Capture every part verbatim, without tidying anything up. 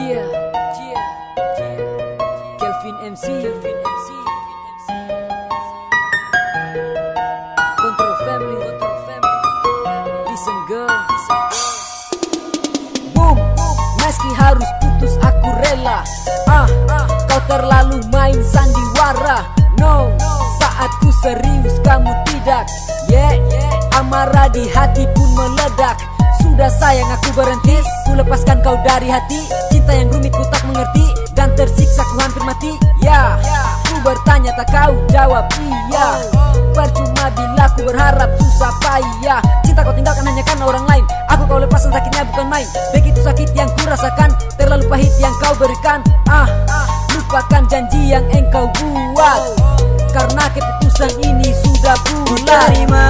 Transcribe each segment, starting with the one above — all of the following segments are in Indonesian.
Gia, Gia, Kelvin M C, Kelvin M C, Control Family, Control Family, Listen girl, listen girl. Boom, meski harus putus aku rela. Ah, kau terlalu main sandiwara. No, saat ku serius kamu tidak. Yeah, amarah di hati pun meledak. Sudah sayang aku berhenti, ku lepaskan kau dari hati. Cinta yang rumit ku tak mengerti, dan tersiksa ku hampir mati. Ya, ku bertanya tak kau jawab iya. Percuma bila ku berharap susah payah. Cinta kau tinggalkan hanya karena orang lain. Aku kau lepaskan sakitnya bukan main. Begitu sakit yang ku rasakan, terlalu pahit yang kau berikan. Ah, lupakan janji yang engkau buat, karena keputusan ini sudah bulat. Terima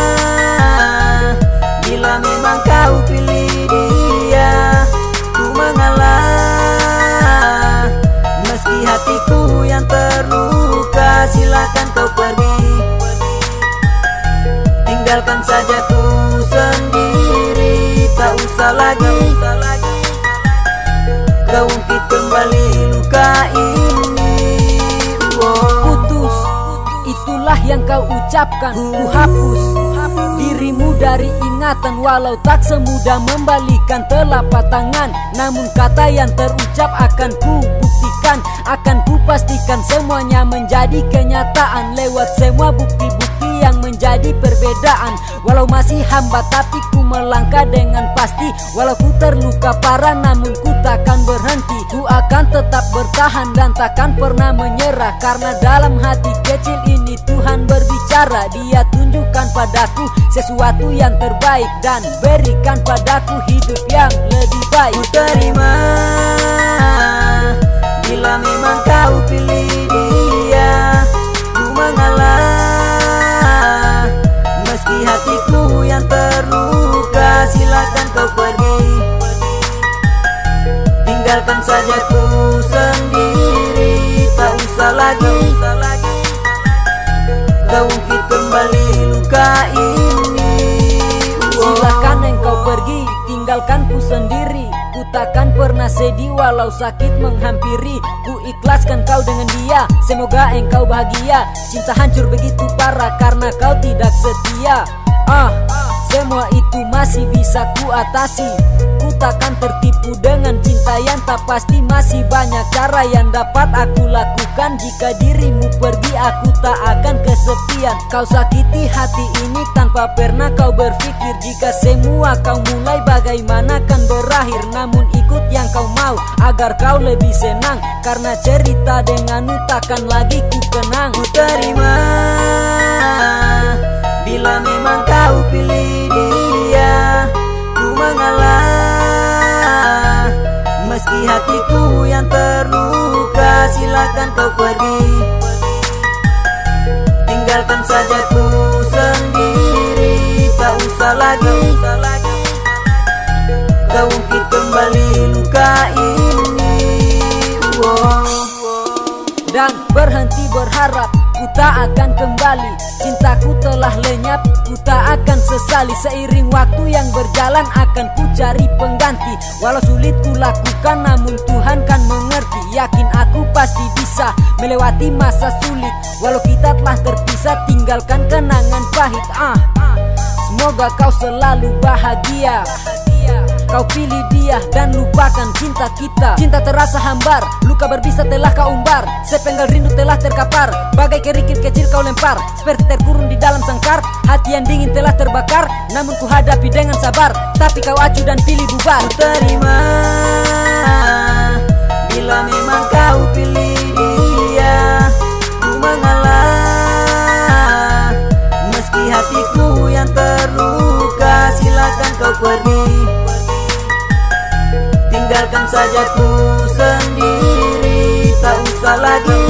bila memang kau pilih dia, ku mengalah. Meski hatiku yang terluka, silakan kau pergi. Tinggalkan saja ku sendiri, tak usah lagi kau ungkit kembali luka ini. Putus, itulah yang kau ucapkan. Ku hapus dirimu dari ingatan, walau tak semudah membalikan telapak tangan. Namun kata yang terucap akan ku buktikan, akan ku pastikan semuanya menjadi kenyataan lewat semua bukti-bukti yang menjadi perbedaan. Walau masih hamba tapi ku melangkah dengan pasti. Walau ku terluka parah namun ku takkan berhenti. Ku akan tetap bertahan dan takkan pernah menyerah, karena dalam hati kecil ini Tuhan berbicara. Dia tunjukkan padaku sesuatu yang terbaik dan berikan padaku hidup yang lebih baik. Ku terima bila memang kau pilih dia, ku mengalah. Meski hatiku yang terluka, silakan kau pergi. Tinggalkan saja ku sendiri, tak usah lagi kau ungkit kembali luka ini. Silakan engkau pergi, tinggalkan ku sendiri. Ku takkan pernah sedih walau sakit menghampiri. Ku ikhlaskan kau dengan dia, semoga engkau bahagia. Cinta hancur begitu parah karena kau tidak setia. Ah, semua itu masih bisa ku atasi. Ku takkan tertipu dengan cinta yang tak pasti. Masih banyak cara yang dapat aku lakukan. Jika dirimu pergi aku tak akan kesepian. Kau sakiti hati ini tanpa pernah kau berpikir, jika semua kau mulai bagaimana kan berakhir. Namun ikut yang kau mau agar kau lebih senang, karena cerita denganmu takkan lagi ku kenang. Ku terima bila memang kau pilih dia, ku mengalah. Meski hatiku yang terluka, silakan kau pergi. Tinggalkan saja ku sendiri, tak usah lagi kau ungkit kembali luka ini. Dan berhenti berharap, ku tak akan kembali. Cintaku telah lenyap, ku tak akan sesali. Seiring waktu yang berjalan akan ku cari pengganti. Walau sulit ku lakukan namun Tuhan kan mengerti. Yakin aku pasti bisa melewati masa sulit. Walau kita telah terpisah, tinggalkan kenangan pahit. Ah, semoga kau selalu bahagia. Kau pilih dia dan lupakan cinta kita. Cinta terasa hambar, luka berbisa telah kau umbar. Sepenggal rindu telah terkapar, bagai kerikil kecil kau lempar. Seperti terkurung di dalam sangkar, hati yang dingin telah terbakar. Namun ku hadapi dengan sabar, tapi kau acuh dan pilih bubar. Ku terima bila memang kau pilih dia, ku mengalah. Meski hatiku yang terluka, silakan kau pergi. Tinggalkan saja ku sendiri, tak usah lagi